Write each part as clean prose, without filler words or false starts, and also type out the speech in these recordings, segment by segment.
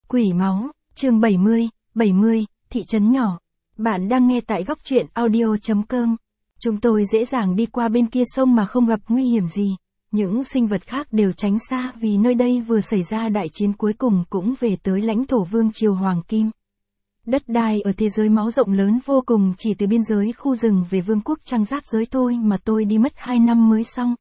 Quỷ máu, chương 70, thị trấn nhỏ. Bạn đang nghe tại góc truyện audio.com. Chúng tôi dễ dàng đi qua bên kia sông mà không gặp nguy hiểm gì. Những sinh vật khác đều tránh xa vì nơi đây vừa xảy ra đại chiến cuối cùng cũng về tới lãnh thổ vương triều Hoàng Kim. Đất đai ở thế giới máu rộng lớn vô cùng, chỉ từ biên giới khu rừng về vương quốc trăng giáp giới thôi mà tôi đi mất 2 năm mới xong.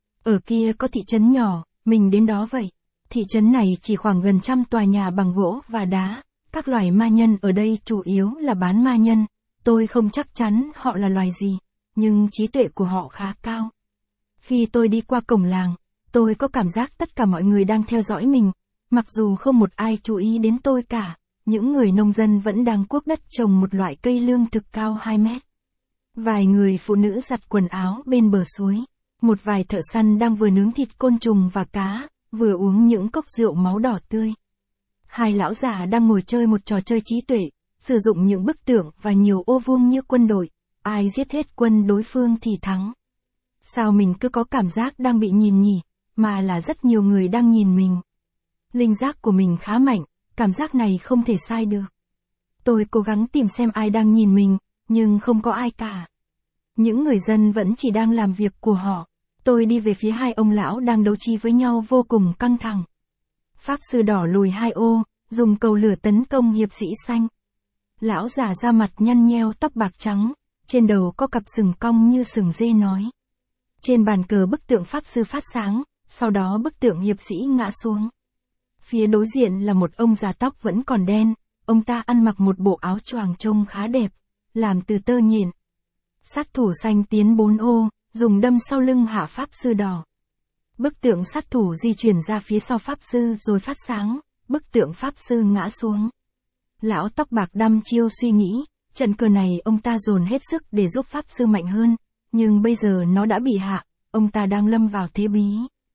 Ở kia có thị trấn nhỏ, mình đến đó vậy. Thị trấn này chỉ khoảng gần 100 tòa nhà bằng gỗ và đá. Các loài ma nhân ở đây chủ yếu là bán ma nhân. Tôi không chắc chắn họ là loài gì, nhưng trí tuệ của họ khá cao. Khi tôi đi qua cổng làng, tôi có cảm giác tất cả mọi người đang theo dõi mình. Mặc dù không một ai chú ý đến tôi cả, những người nông dân vẫn đang cuốc đất trồng một loại cây lương thực cao 2 mét. Vài người phụ nữ giặt quần áo bên bờ suối. Một vài thợ săn đang vừa nướng thịt côn trùng và cá, vừa uống những cốc rượu máu đỏ tươi. Hai lão già đang ngồi chơi một trò chơi trí tuệ, sử dụng những bức tượng và nhiều ô vuông như quân đội. Ai giết hết quân đối phương thì thắng. Sao mình cứ có cảm giác đang bị nhìn nhỉ, mà là rất nhiều người đang nhìn mình. Linh giác của mình khá mạnh, cảm giác này không thể sai được. Tôi cố gắng tìm xem ai đang nhìn mình, nhưng không có ai cả. Những người dân vẫn chỉ đang làm việc của họ. Tôi đi về phía hai ông lão đang đấu trí với nhau vô cùng căng thẳng. Pháp sư đỏ lùi 2 ô, dùng cầu lửa tấn công hiệp sĩ xanh. Lão già da mặt nhăn nheo, tóc bạc trắng, trên đầu có cặp sừng cong như sừng dê nói. Trên bàn cờ bức tượng pháp sư phát sáng, sau đó bức tượng hiệp sĩ ngã xuống. Phía đối diện là một ông già tóc vẫn còn đen, ông ta ăn mặc một bộ áo choàng trông khá đẹp, làm từ tơ nhện. Sát thủ xanh tiến 4 ô, dùng đâm sau lưng hạ pháp sư đỏ. Bức tượng sát thủ di chuyển ra phía sau pháp sư rồi phát sáng, bức tượng pháp sư ngã xuống. Lão tóc bạc đăm chiêu suy nghĩ, trận cờ này ông ta dồn hết sức để giúp pháp sư mạnh hơn, nhưng bây giờ nó đã bị hạ, ông ta đang lâm vào thế bí.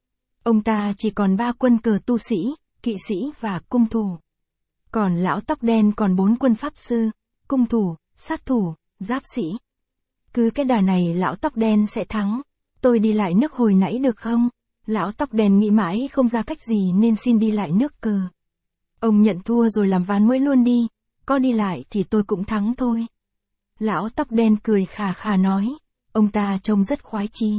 Ông ta chỉ còn 3 quân cờ tu sĩ, kỵ sĩ và cung thủ. Còn lão tóc đen còn 4 quân pháp sư, cung thủ, sát thủ, giáp sĩ. Cứ cái đà này lão tóc đen sẽ thắng. Tôi đi lại nước hồi nãy được không? Lão tóc đen nghĩ mãi không ra cách gì nên xin đi lại nước cờ. Ông nhận thua rồi làm ván mới luôn đi. Có đi lại thì tôi cũng thắng thôi. Lão tóc đen cười khà khà nói. Ông ta trông rất khoái chí.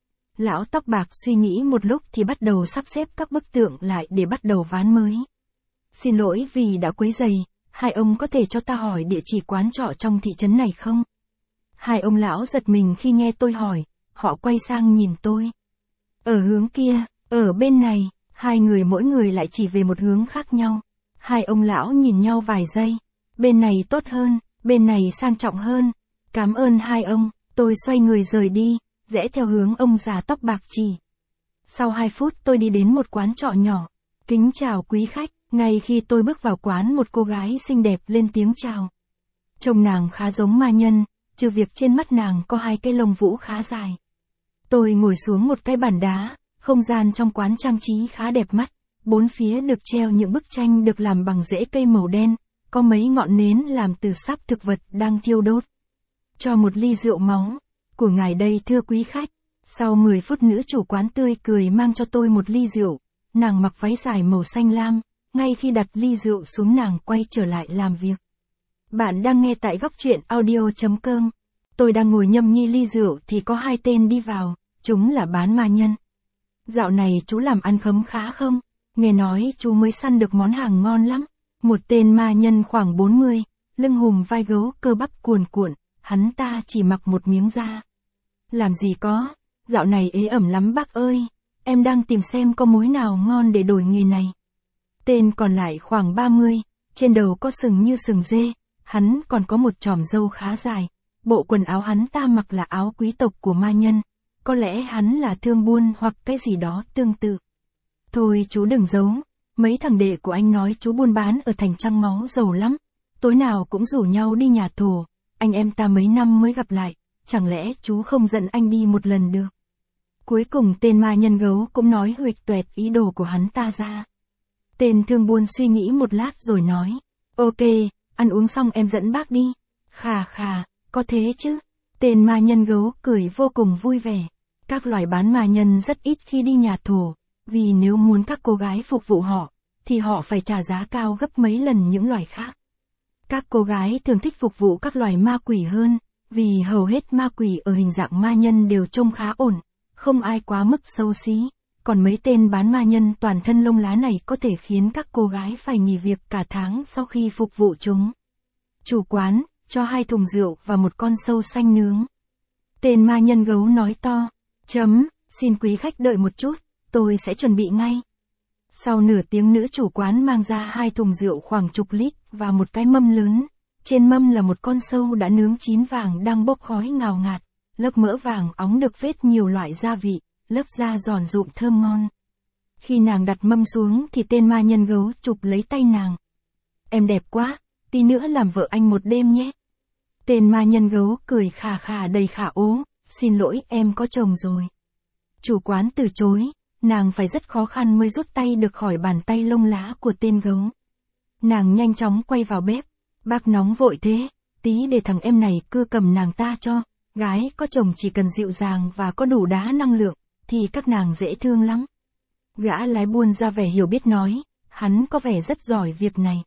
Lão tóc bạc suy nghĩ một lúc thì bắt đầu sắp xếp các bức tượng lại để bắt đầu ván mới. Xin lỗi vì đã quấy rầy, hai ông có thể cho ta hỏi địa chỉ quán trọ trong thị trấn này không? Hai ông lão giật mình khi nghe tôi hỏi, họ quay sang nhìn tôi. Ở hướng kia, ở bên này, hai người mỗi người lại chỉ về một hướng khác nhau. Hai ông lão nhìn nhau vài giây, bên này tốt hơn, bên này sang trọng hơn. Cảm ơn hai ông, tôi xoay người rời đi, rẽ theo hướng ông già tóc bạc chỉ. Sau 2 phút tôi đi đến một quán trọ nhỏ. Kính chào quý khách, ngay khi tôi bước vào quán một cô gái xinh đẹp lên tiếng chào. Trông nàng khá giống ma nhân, trừ việc trên mắt nàng có 2 cái lông vũ khá dài. Tôi ngồi xuống một cái bàn đá, không gian trong quán trang trí khá đẹp mắt, 4 phía được treo những bức tranh được làm bằng rễ cây màu đen, có mấy ngọn nến làm từ sáp thực vật đang thiêu đốt. Cho một ly rượu máu, của ngài đây thưa quý khách. Sau 10 phút nữ chủ quán tươi cười mang cho tôi một ly rượu, nàng mặc váy dài màu xanh lam, ngay khi đặt ly rượu xuống nàng quay trở lại làm việc. Bạn đang nghe tại góc truyện audio.com. Tôi đang ngồi nhâm nhi ly rượu thì có 2 tên đi vào, chúng là bán ma nhân. Dạo này chú làm ăn khấm khá không? Nghe nói chú mới săn được món hàng ngon lắm. Một tên ma nhân khoảng 40, lưng hùm vai gấu cơ bắp cuồn cuộn, hắn ta chỉ mặc một miếng da. Làm gì có, dạo này ế ẩm lắm bác ơi, em đang tìm xem có mối nào ngon để đổi nghề này. Tên còn lại khoảng 30, trên đầu có sừng như sừng dê, hắn còn có một chòm râu khá dài. Bộ quần áo hắn ta mặc là áo quý tộc của ma nhân, có lẽ hắn là thương buôn hoặc cái gì đó tương tự. Thôi chú đừng giấu, mấy thằng đệ của anh nói chú buôn bán ở thành Trăng Máu giàu lắm, tối nào cũng rủ nhau đi nhà thổ, anh em ta mấy năm mới gặp lại, chẳng lẽ chú không dẫn anh đi một lần được. Cuối cùng tên ma nhân gấu cũng nói huỵch toẹt ý đồ của hắn ta ra. Tên thương buôn suy nghĩ một lát rồi nói, ok, ăn uống xong em dẫn bác đi. Khà khà, có thế chứ. Tên ma nhân gấu cười vô cùng vui vẻ. Các loài bán ma nhân rất ít khi đi nhà thổ, vì nếu muốn các cô gái phục vụ họ, thì họ phải trả giá cao gấp mấy lần những loài khác. Các cô gái thường thích phục vụ các loài ma quỷ hơn, vì hầu hết ma quỷ ở hình dạng ma nhân đều trông khá ổn, không ai quá mức xấu xí, còn mấy tên bán ma nhân toàn thân lông lá này có thể khiến các cô gái phải nghỉ việc cả tháng sau khi phục vụ chúng. Chủ quán, cho 2 thùng rượu và một con sâu xanh nướng. Tên ma nhân gấu nói to, xin quý khách đợi một chút, tôi sẽ chuẩn bị ngay. Sau nửa tiếng nữ chủ quán mang ra 2 thùng rượu khoảng chục lít và một cái mâm lớn. Trên mâm là một con sâu đã nướng chín vàng đang bốc khói ngào ngạt, lớp mỡ vàng óng được phết nhiều loại gia vị, lớp da giòn rụm thơm ngon. Khi nàng đặt mâm xuống thì tên ma nhân gấu chụp lấy tay nàng. Em đẹp quá, tí nữa làm vợ anh một đêm nhé. Tên ma nhân gấu cười khà khà đầy khả ố, xin lỗi em có chồng rồi. Chủ quán từ chối, nàng phải rất khó khăn mới rút tay được khỏi bàn tay lông lá của tên gấu. Nàng nhanh chóng quay vào bếp, bác nóng vội thế, tí để thằng em này cưa cầm nàng ta cho, gái có chồng chỉ cần dịu dàng và có đủ đá năng lượng, thì các nàng dễ thương lắm. Gã lái buôn ra vẻ hiểu biết nói, hắn có vẻ rất giỏi việc này.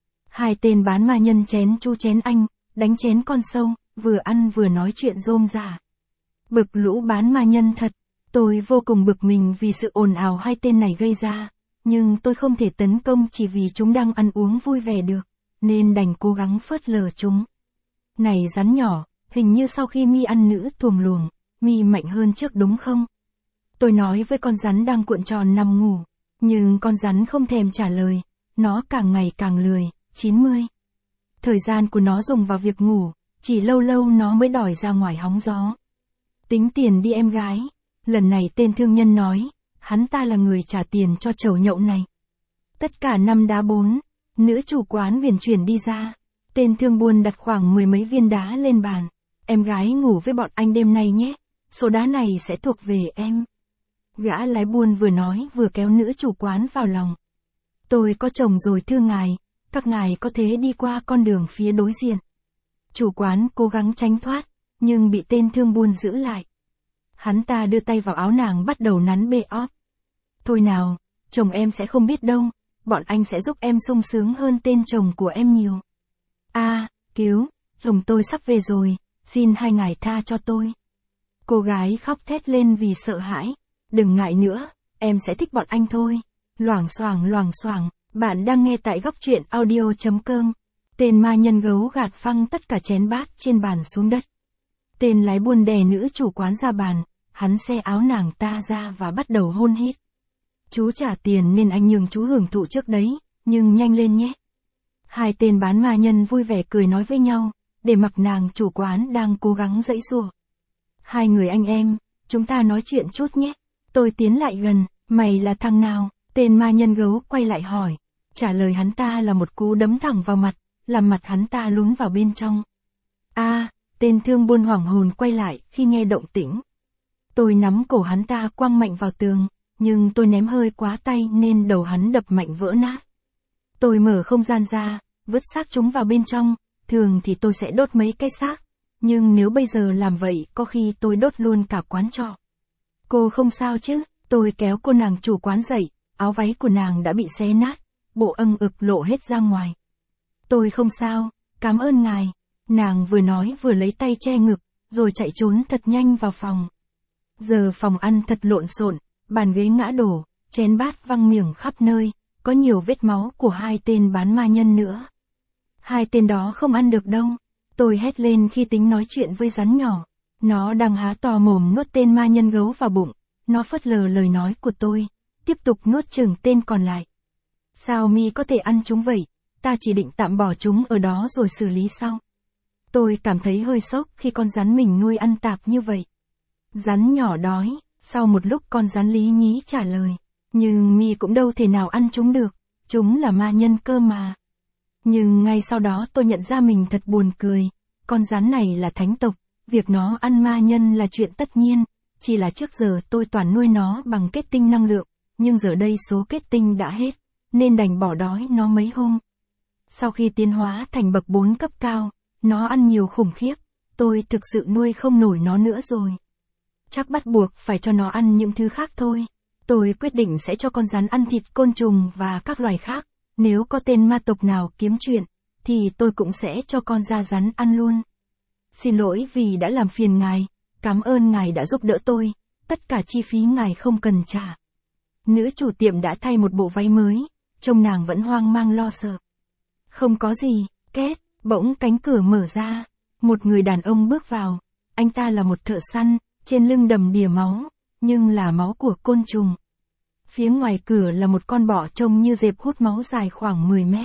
2 tên bán ma nhân chén chu chén anh, đánh chén con sâu, vừa ăn vừa nói chuyện rôm rả. Bực lũ bán ma nhân thật, tôi vô cùng bực mình vì sự ồn ào 2 tên này gây ra, nhưng tôi không thể tấn công chỉ vì chúng đang ăn uống vui vẻ được, nên đành cố gắng phớt lờ chúng. Này rắn nhỏ, hình như sau khi mi ăn nữ thuồng luồng, mi mạnh hơn trước đúng không? Tôi nói với con rắn đang cuộn tròn nằm ngủ, nhưng con rắn không thèm trả lời, nó càng ngày càng lười. 90. Thời gian của nó dùng vào việc ngủ, chỉ lâu lâu nó mới đòi ra ngoài hóng gió. Tính tiền đi em gái. Lần này tên thương nhân nói, hắn ta là người trả tiền cho chầu nhậu này. Tất cả 5 đá 4, nữ chủ quán huyền chuyển đi ra. Tên thương buôn đặt khoảng 10 mấy viên đá lên bàn. Em gái ngủ với bọn anh đêm nay nhé, số đá này sẽ thuộc về em. Gã lái buôn vừa nói vừa kéo nữ chủ quán vào lòng. Tôi có chồng rồi thưa ngài, các ngài có thế đi qua con đường phía đối diện. Chủ quán cố gắng tránh thoát, nhưng bị tên thương buôn giữ lại. Hắn ta đưa tay vào áo nàng bắt đầu nắn bê óp. Thôi nào, chồng em sẽ không biết đâu, bọn anh sẽ giúp em sung sướng hơn tên chồng của em nhiều. Cứu, chồng tôi sắp về rồi, xin hai ngài tha cho tôi. Cô gái khóc thét lên vì sợ hãi. Đừng ngại nữa, em sẽ thích bọn anh thôi. Loảng xoảng, bạn đang nghe tại góc truyện audio.com. Tên ma nhân gấu gạt phăng tất cả chén bát trên bàn xuống đất. Tên lái buôn đè nữ chủ quán ra bàn, hắn xe áo nàng ta ra và bắt đầu hôn hít. Chú trả tiền nên anh nhường chú hưởng thụ trước đấy, nhưng nhanh lên nhé. 2 tên bán ma nhân vui vẻ cười nói với nhau, để mặc nàng chủ quán đang cố gắng giãy giụa. 2 người anh em, chúng ta nói chuyện chút nhé. Tôi tiến lại gần, mày là thằng nào? Tên ma nhân gấu quay lại hỏi. Trả lời hắn ta là một cú đấm thẳng vào mặt, làm mặt hắn ta lún vào bên trong. Tên thương buôn hoảng hồn quay lại khi nghe động tĩnh. Tôi nắm cổ hắn ta quăng mạnh vào tường, nhưng tôi ném hơi quá tay nên đầu hắn đập mạnh vỡ nát. Tôi mở không gian ra, vứt xác chúng vào bên trong, thường thì tôi sẽ đốt mấy cái xác, nhưng nếu bây giờ làm vậy có khi tôi đốt luôn cả quán trọ. Cô không sao chứ? Tôi kéo cô nàng chủ quán dậy, áo váy của nàng đã bị xé nát, bộ âng ực lộ hết ra ngoài. Tôi không sao, cảm ơn ngài. Nàng vừa nói vừa lấy tay che ngực, rồi chạy trốn thật nhanh vào phòng. Giờ phòng ăn thật lộn xộn, bàn ghế ngã đổ, chén bát văng miệng khắp nơi, có nhiều vết máu của 2 tên bán ma nhân nữa. 2 tên đó không ăn được đâu. Tôi hét lên khi tính nói chuyện với rắn nhỏ. Nó đang há to mồm nuốt tên ma nhân gấu vào bụng. Nó phớt lờ lời nói của tôi, tiếp tục nuốt chửng tên còn lại. Sao mi có thể ăn chúng vậy? Ta chỉ định tạm bỏ chúng ở đó rồi xử lý sau. Tôi cảm thấy hơi sốc khi con rắn mình nuôi ăn tạp như vậy. Rắn nhỏ đói, sau một lúc con rắn lý nhí trả lời. Nhưng mi cũng đâu thể nào ăn chúng được, chúng là ma nhân cơ mà. Nhưng ngay sau đó tôi nhận ra mình thật buồn cười. Con rắn này là thánh tộc, việc nó ăn ma nhân là chuyện tất nhiên. Chỉ là trước giờ tôi toàn nuôi nó bằng kết tinh năng lượng, nhưng giờ đây số kết tinh đã hết, nên đành bỏ đói nó mấy hôm. Sau khi tiến hóa thành bậc 4 cấp cao, nó ăn nhiều khủng khiếp, tôi thực sự nuôi không nổi nó nữa rồi. Chắc bắt buộc phải cho nó ăn những thứ khác thôi. Tôi quyết định sẽ cho con rắn ăn thịt côn trùng và các loài khác, nếu có tên ma tộc nào kiếm chuyện, thì tôi cũng sẽ cho con da rắn ăn luôn. Xin lỗi vì đã làm phiền ngài, cảm ơn ngài đã giúp đỡ tôi, tất cả chi phí ngài không cần trả. Nữ chủ tiệm đã thay một bộ váy mới, trông nàng vẫn hoang mang lo sợ. Không có gì, két, bỗng cánh cửa mở ra, một người đàn ông bước vào, anh ta là một thợ săn, trên lưng đầm đìa máu, nhưng là máu của côn trùng. Phía ngoài cửa là một con bọ trông như dẹp hút máu dài khoảng 10 mét.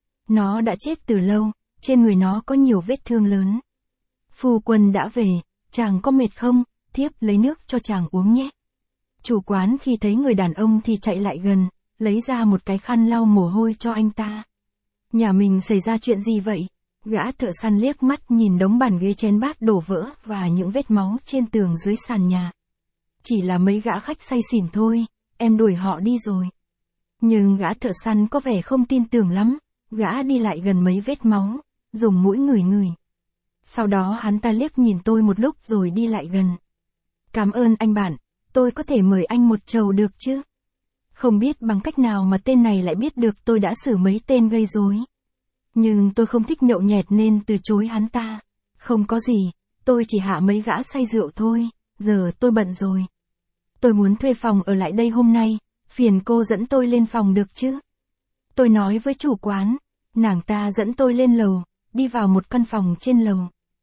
Nó đã chết từ lâu, trên người nó có nhiều vết thương lớn. Phu quân đã về, chàng có mệt không, thiếp lấy nước cho chàng uống nhé. Chủ quán khi thấy người đàn ông thì chạy lại gần, lấy ra một cái khăn lau mồ hôi cho anh ta. Nhà mình xảy ra chuyện gì vậy? Gã thợ săn liếc mắt nhìn đống bàn ghế chén bát đổ vỡ và những vết máu trên tường dưới sàn nhà. Chỉ là mấy gã khách say xỉn thôi, em đuổi họ đi rồi. Nhưng gã thợ săn có vẻ không tin tưởng lắm, gã đi lại gần mấy vết máu, dùng mũi ngửi ngửi. Sau đó hắn ta liếc nhìn tôi một lúc rồi đi lại gần. Cảm ơn anh bạn, tôi có thể mời anh một chầu được chứ? Không biết bằng cách nào mà tên này lại biết được tôi đã xử mấy tên gây rối. Nhưng tôi không thích nhậu nhẹt nên từ chối hắn ta. Không có gì, tôi chỉ hạ mấy gã say rượu thôi, giờ tôi bận rồi. Tôi muốn thuê phòng ở lại đây hôm nay, phiền cô dẫn tôi lên phòng được chứ? Tôi nói với chủ quán, nàng ta dẫn tôi lên lầu, đi vào một căn phòng trên lầu.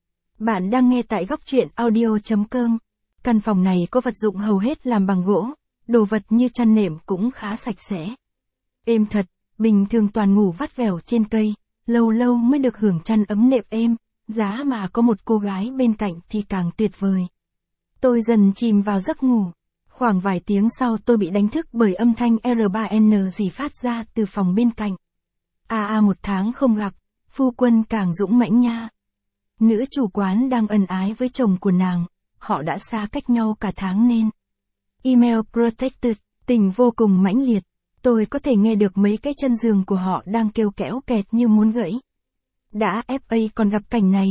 Bạn đang nghe tại góc truyện audio.com. Căn phòng này có vật dụng hầu hết làm bằng gỗ, đồ vật như chăn nệm cũng khá sạch sẽ. Êm thật, bình thường toàn ngủ vắt vẻo trên cây, lâu lâu mới được hưởng chăn ấm nệm êm, giá mà có một cô gái bên cạnh thì càng tuyệt vời. Tôi dần chìm vào giấc ngủ. Khoảng vài tiếng sau tôi bị đánh thức bởi âm thanh R3N gì phát ra từ phòng bên cạnh. Một tháng không gặp, phu quân càng dũng mãnh nha. Nữ chủ quán đang ân ái với chồng của nàng, họ đã xa cách nhau cả tháng nên. Email protected, tình vô cùng mãnh liệt, tôi có thể nghe được mấy cái chân giường của họ đang kêu kéo kẹt như muốn gãy. Đã FA còn gặp cảnh này,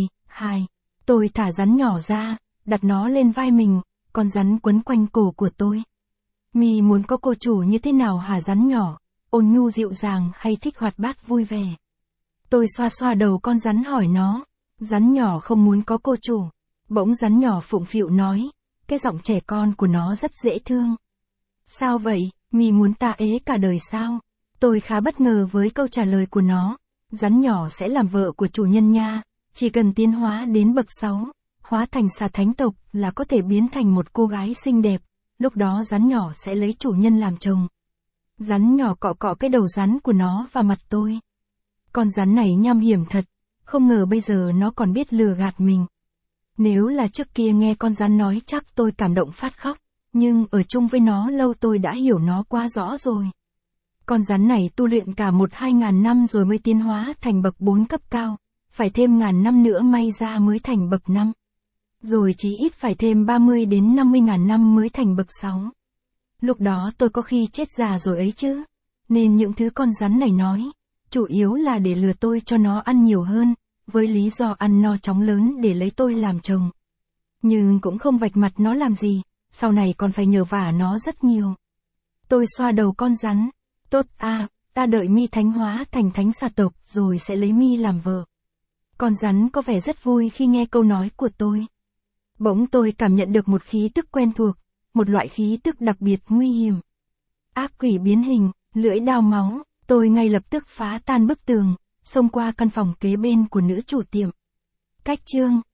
tôi thả rắn nhỏ ra, đặt nó lên vai mình, con rắn quấn quanh cổ của tôi. Mi muốn có cô chủ như thế nào hả rắn nhỏ, ôn nhu dịu dàng hay thích hoạt bát vui vẻ? Tôi xoa xoa đầu con rắn hỏi nó, rắn nhỏ không muốn có cô chủ. Bỗng rắn nhỏ phụng phịu nói, cái giọng trẻ con của nó rất dễ thương. Sao vậy, Mi muốn ta ế cả đời sao? Tôi khá bất ngờ với câu trả lời của nó, rắn nhỏ sẽ làm vợ của chủ nhân nha, chỉ cần tiến hóa đến bậc 6. Hóa thành xà thánh tộc là có thể biến thành một cô gái xinh đẹp, lúc đó rắn nhỏ sẽ lấy chủ nhân làm chồng. Rắn nhỏ cọ cọ cái đầu rắn của nó vào mặt tôi. Con rắn này nham hiểm thật, không ngờ bây giờ nó còn biết lừa gạt mình. Nếu là trước kia nghe con rắn nói chắc tôi cảm động phát khóc, nhưng ở chung với nó lâu tôi đã hiểu nó quá rõ rồi. Con rắn này tu luyện cả 1-2 năm rồi mới tiến hóa thành bậc 4 cấp cao, phải thêm 1000 năm nữa may ra mới thành bậc 5. Rồi chí ít phải thêm 30 đến 50.000 năm mới thành bậc 6. Lúc đó tôi có khi chết già rồi ấy chứ. Nên những thứ con rắn này nói, chủ yếu là để lừa tôi cho nó ăn nhiều hơn, với lý do ăn no chóng lớn để lấy tôi làm chồng. Nhưng cũng không vạch mặt nó làm gì, sau này còn phải nhờ vả nó rất nhiều. Tôi xoa đầu con rắn, tốt ta đợi Mi thánh hóa thành thánh xà tộc rồi sẽ lấy Mi làm vợ. Con rắn có vẻ rất vui khi nghe câu nói của tôi. Bỗng tôi cảm nhận được một khí tức quen thuộc, một loại khí tức đặc biệt nguy hiểm. Ác quỷ biến hình, lưỡi đao máu, tôi ngay lập tức phá tan bức tường, xông qua căn phòng kế bên của nữ chủ tiệm. Cách chương